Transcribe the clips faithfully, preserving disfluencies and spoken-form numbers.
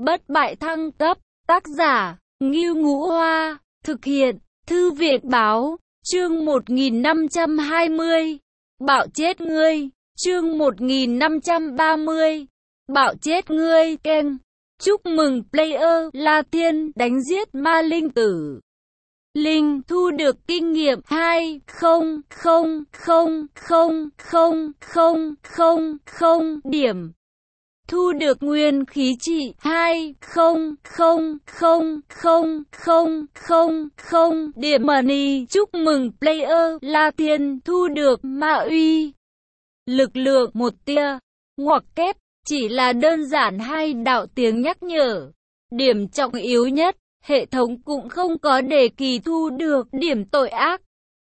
Bất bại thăng cấp, tác giả, Ngưu Ngũ Hoa, thực hiện, Thư viện Báo, chương một nghìn năm trăm hai mươi, bạo chết ngươi, chương một nghìn năm trăm ba mươi, bạo chết ngươi, keng, chúc mừng player, La Thiên, đánh giết ma linh tử. Linh thu được kinh nghiệm hai không không không không không không không không điểm. Thu được nguyên khí trị hai không không không không không không không điểm money. Chúc mừng player La Thiên thu được ma uy. Lực lượng một tia, ngoặc kép, chỉ là đơn giản hai đạo tiếng nhắc nhở. Điểm trọng yếu nhất, hệ thống cũng không có đề kỳ thu được điểm tội ác.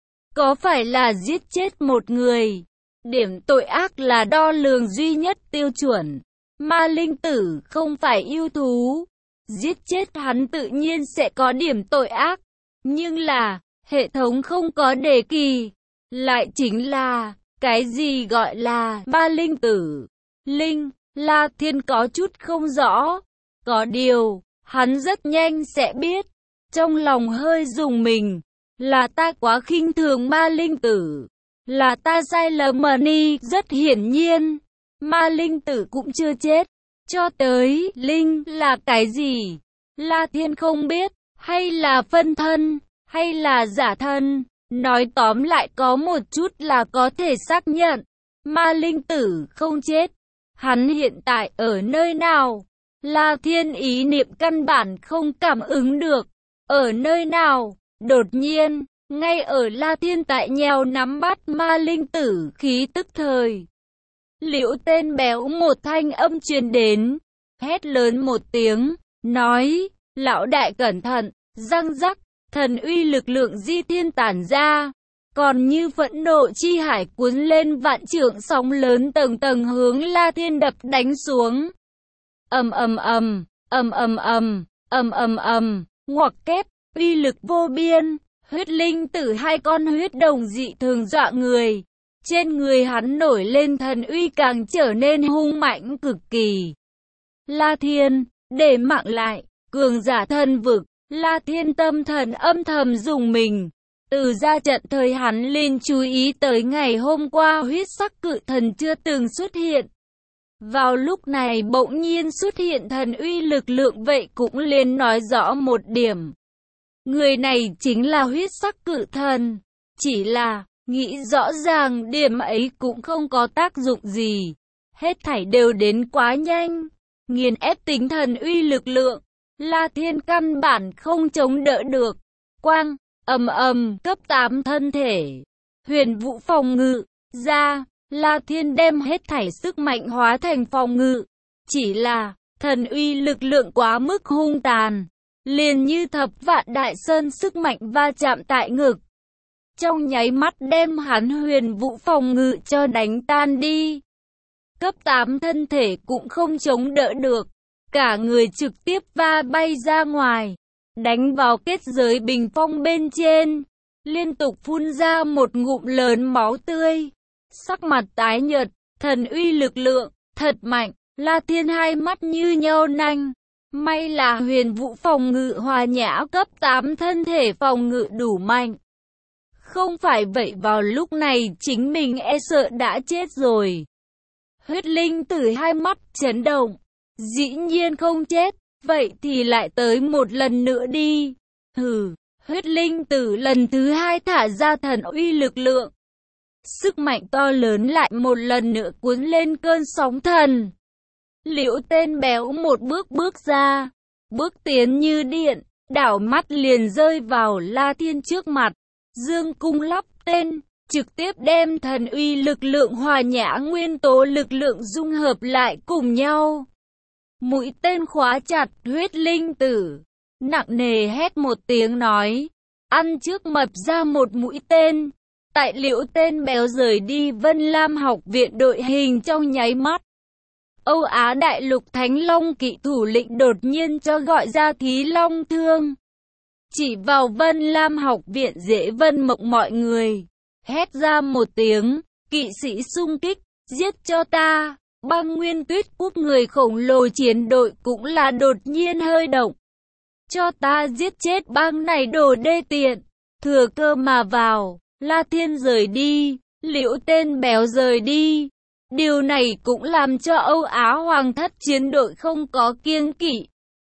Có phải là giết chết một người? Điểm tội ác là đo lường duy nhất tiêu chuẩn. Ma linh tử không phải yêu thú. Giết chết hắn tự nhiên sẽ có điểm tội ác. Nhưng là, hệ thống không có đề kỳ. Lại chính là, cái gì gọi là ma linh tử? Linh, La Thiên có chút không rõ. Có điều, hắn rất nhanh sẽ biết. Trong lòng hơi rùng mình. Là ta quá khinh thường ma linh tử. Là ta sai lầm money. Rất hiển nhiên. Ma linh tử cũng chưa chết. Cho tới, linh là cái gì? La Thiên không biết. Hay là phân thân? Hay là giả thân? Nói tóm lại có một chút là có thể xác nhận. Ma linh tử không chết. Hắn hiện tại ở nơi nào? La Thiên ý niệm căn bản không cảm ứng được. Ở nơi nào? Đột nhiên, ngay ở La Thiên tại nhèo nắm bắt ma linh tử khí tức thời. Liễu tên béo một thanh âm truyền đến. Hét lớn một tiếng, nói, lão đại cẩn thận, răng rắc, thần uy lực lượng di thiên tản ra. Còn như phẫn nộ chi hải cuốn lên vạn trượng sóng lớn tầng tầng hướng La Thiên đập đánh xuống. Ầm ầm ầm, ầm ầm ầm, ầm ầm ầm, ngoặc kép, uy lực vô biên, huyết linh tử hai con huyết đồng dị thường dọa người. Trên người hắn nổi lên thần uy càng trở nên hung mạnh cực kỳ. La Thiên, để mạng lại, cường giả thân vực, La Thiên tâm thần âm thầm dùng mình. Từ ra trận thời hắn liền chú ý tới ngày hôm qua huyết sắc cự thần chưa từng xuất hiện. Vào lúc này bỗng nhiên xuất hiện thần uy lực lượng, vậy cũng liền nói rõ một điểm. Người này chính là huyết sắc cự thần. Chỉ là, nghĩ rõ ràng điểm ấy cũng không có tác dụng gì. Hết thảy đều đến quá nhanh. Nghiền ép tính thần uy lực lượng. La Thiên căn bản không chống đỡ được. Quang, ầm ầm, cấp tám thân thể. Huyền vũ phòng ngự, ra. La Thiên đem hết thảy sức mạnh hóa thành phòng ngự. Chỉ là, thần uy lực lượng quá mức hung tàn. Liền như thập vạn đại sơn sức mạnh va chạm tại ngực. Trong nháy mắt đem hắn huyền vũ phòng ngự cho đánh tan đi. Cấp tám thân thể cũng không chống đỡ được. Cả người trực tiếp va bay ra ngoài. Đánh vào kết giới bình phong bên trên. Liên tục phun ra một ngụm lớn máu tươi. Sắc mặt tái nhợt, thần uy lực lượng, thật mạnh. La Thiên hai mắt như nhâu nanh. May là huyền vũ phòng ngự hòa nhã cấp tám thân thể phòng ngự đủ mạnh. Không phải vậy vào lúc này chính mình e sợ đã chết rồi. Huyết linh tử hai mắt chấn động. Dĩ nhiên không chết, vậy thì lại tới một lần nữa đi. Hừ, huyết linh tử lần thứ hai thả ra thần uy lực lượng. Sức mạnh to lớn lại một lần nữa cuốn lên cơn sóng thần. Liễu tên béo một bước bước ra, bước tiến như điện, đảo mắt liền rơi vào La Thiên trước mặt. Dương cung lắp tên, trực tiếp đem thần uy lực lượng hòa nhã nguyên tố lực lượng dung hợp lại cùng nhau. Mũi tên khóa chặt huyết linh tử, nặng nề hét một tiếng nói, ăn trước mập ra một mũi tên. Tại liễu tên béo rời đi Vân Lam học viện đội hình trong nháy mắt. Âu Á đại lục Thánh Long kỵ thủ lĩnh đột nhiên cho gọi ra Thí Long Thương. Chỉ vào Vân Lam học viện Dễ Vân Mộng mọi người. Hét ra một tiếng, kỵ sĩ xung kích, giết cho ta. Băng Nguyên Tuyết Quốc người khổng lồ chiến đội cũng là đột nhiên hơi động. Cho ta giết chết băng này đồ đê tiện. Thừa cơ mà vào, La Thiên rời đi, Liễu Tên Béo rời đi. Điều này cũng làm cho Âu Á Hoàng thất chiến đội không có kiêng kỵ.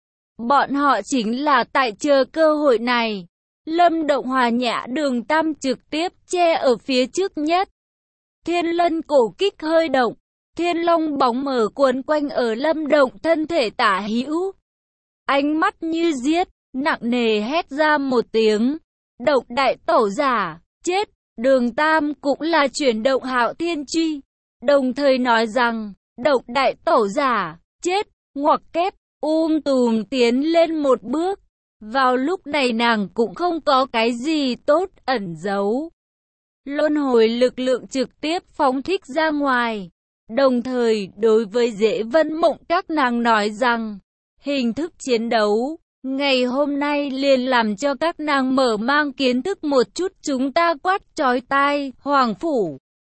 Bọn họ chính là tại chờ cơ hội này. Lâm Động Hòa Nhã Đường Tam trực tiếp che ở phía trước nhất. Thiên Lân cổ kích hơi động. Thiên Long bóng mở cuốn quanh ở Lâm Động thân thể tả hữu. Ánh mắt như giết, nặng nề hét ra một tiếng. Độc đại tẩu giả, chết. Đường Tam cũng là chuyển động Hạo Thiên Truy. Đồng thời nói rằng, độc đại tẩu giả, chết. Ngoặc kép, um tùm tiến lên một bước. Vào lúc này nàng cũng không có cái gì tốt ẩn giấu. Luân hồi lực lượng trực tiếp phóng thích ra ngoài. Đồng thời đối với Dễ Vân Mộng các nàng nói rằng, hình thức chiến đấu, ngày hôm nay liền làm cho các nàng mở mang kiến thức một chút. Chúng ta quát chói tai, Hoàng Phủ.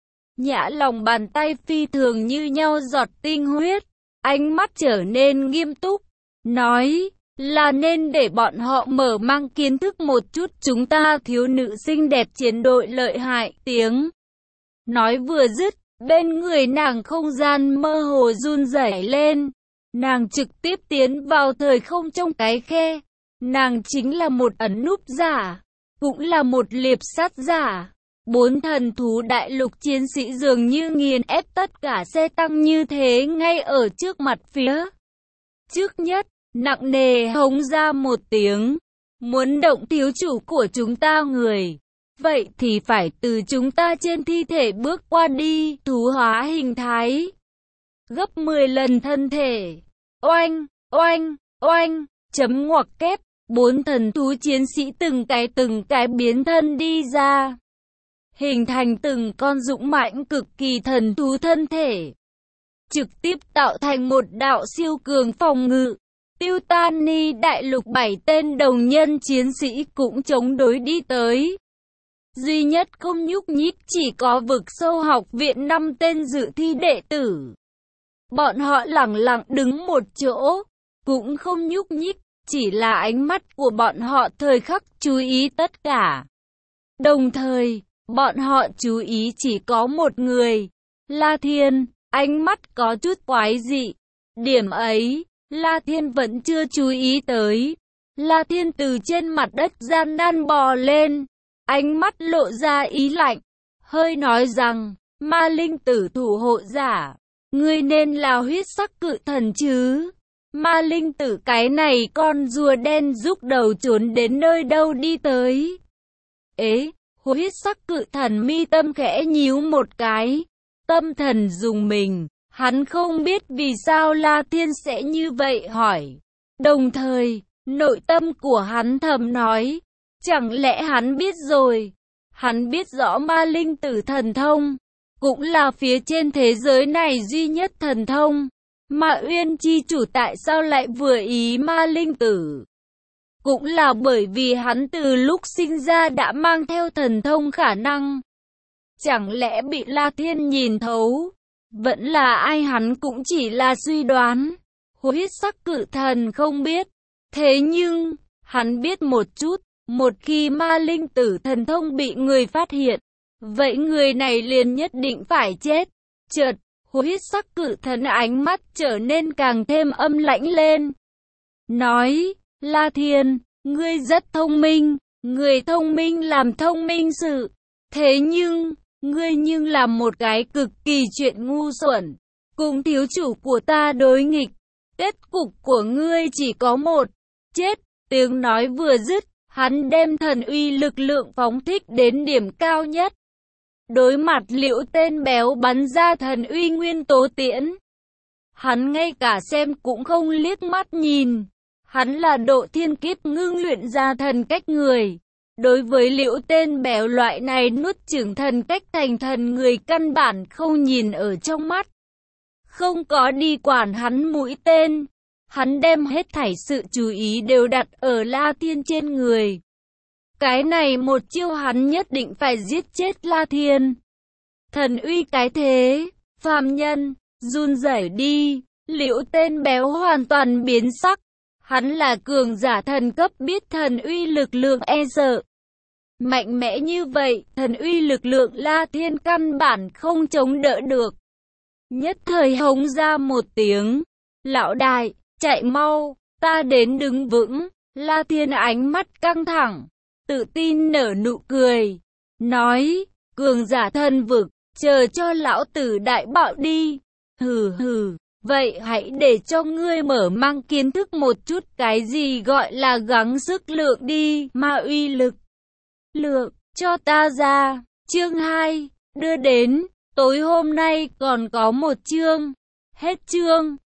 Nhã lòng bàn tay phi thường như nhau giọt tinh huyết, ánh mắt trở nên nghiêm túc, nói là nên để bọn họ mở mang kiến thức một chút. Chúng ta thiếu nữ xinh đẹp chiến đội lợi hại. Tiếng nói vừa dứt, bên người nàng không gian mơ hồ run rẩy lên. Nàng trực tiếp tiến vào thời không trong cái khe. Nàng chính là một ẩn núp giả, cũng là một liệp sát giả. Bốn thần thú đại lục chiến sĩ dường như nghiền ép tất cả xe tăng như thế ngay ở trước mặt phía trước nhất. Nặng nề hống ra một tiếng. Muốn động thiếu chủ của chúng ta người, vậy thì phải từ chúng ta trên thi thể bước qua đi. Thú hóa hình thái gấp mười lần thân thể. Oanh, oanh, oanh, chấm ngoặc kép. Bốn thần thú chiến sĩ từng cái từng cái biến thân đi ra, hình thành từng con dũng mãnh cực kỳ thần thú thân thể, trực tiếp tạo thành một đạo siêu cường phòng ngự. Tiêu Tan Ni đại lục bảy tên đồng nhân chiến sĩ cũng chống đối đi tới. Duy nhất không nhúc nhích chỉ có vực sâu học viện năm tên dự thi đệ tử. Bọn họ lẳng lặng đứng một chỗ, cũng không nhúc nhích, chỉ là ánh mắt của bọn họ thời khắc chú ý tất cả. Đồng thời, bọn họ chú ý chỉ có một người, La Thiên, ánh mắt có chút quái dị. Điểm ấy, La Thiên vẫn chưa chú ý tới. La Thiên từ trên mặt đất gian nan bò lên, ánh mắt lộ ra ý lạnh, hơi nói rằng, Ma Linh tử thủ hộ giả, ngươi nên là huyết sắc cự thần chứ. Ma Linh tử cái này con rùa đen rúc đầu trốn đến nơi đâu đi tới. Ế, huyết sắc cự thần mi tâm khẽ nhíu một cái, tâm thần dùng mình. Hắn không biết vì sao La Thiên sẽ như vậy hỏi. Đồng thời, nội tâm của hắn thầm nói, chẳng lẽ hắn biết rồi. Hắn biết rõ Ma Linh tử thần thông, cũng là phía trên thế giới này duy nhất thần thông. Mà Uyên chi chủ tại sao lại vừa ý Ma Linh tử? Cũng là bởi vì hắn từ lúc sinh ra đã mang theo thần thông khả năng. Chẳng lẽ bị La Thiên nhìn thấu? Vẫn là ai, hắn cũng chỉ là suy đoán. Huyết sắc cự thần không biết. Thế nhưng, hắn biết một chút, một khi Ma Linh tử thần thông bị người phát hiện, vậy người này liền nhất định phải chết. Chợt, huyết sắc cự thần ánh mắt trở nên càng thêm âm lãnh lên. Nói, La Thiên, ngươi rất thông minh, người thông minh làm thông minh sự. Thế nhưng, ngươi nhưng làm một cái cực kỳ chuyện ngu xuẩn, cùng thiếu chủ của ta đối nghịch. Kết cục của ngươi chỉ có một, chết. Tiếng nói vừa dứt, hắn đem thần uy lực lượng phóng thích đến điểm cao nhất. Đối mặt Liễu Tên Béo bắn ra thần uy nguyên tố tiễn, hắn ngay cả xem cũng không liếc mắt nhìn. Hắn là độ thiên kiếp ngưng luyện ra thần cách người. Đối với Liễu Tên Béo loại này nuốt chửng thần cách thành thần người căn bản không nhìn ở trong mắt, không có đi quản hắn mũi tên. Hắn đem hết thảy sự chú ý đều đặt ở La Thiên trên người. Cái này một chiêu hắn nhất định phải giết chết La Thiên. Thần uy cái thế, phàm nhân, run rẩy đi. Liễu tên béo hoàn toàn biến sắc. Hắn là cường giả thần cấp, biết thần uy lực lượng e sợ. Mạnh mẽ như vậy, thần uy lực lượng La Thiên căn bản không chống đỡ được. Nhất thời hống ra một tiếng. Lão đại, chạy mau, ta đến đứng vững. La Thiên ánh mắt căng thẳng, tự tin nở nụ cười. Nói, cường giả thần vực, chờ cho lão tử đại bạo đi. Hừ hừ, vậy hãy để cho ngươi mở mang kiến thức một chút cái gì gọi là gắng sức lượng đi. Ma uy lực lượng, cho ta ra. Chương hai, đưa đến. Tối hôm nay còn có một chương. Hết chương.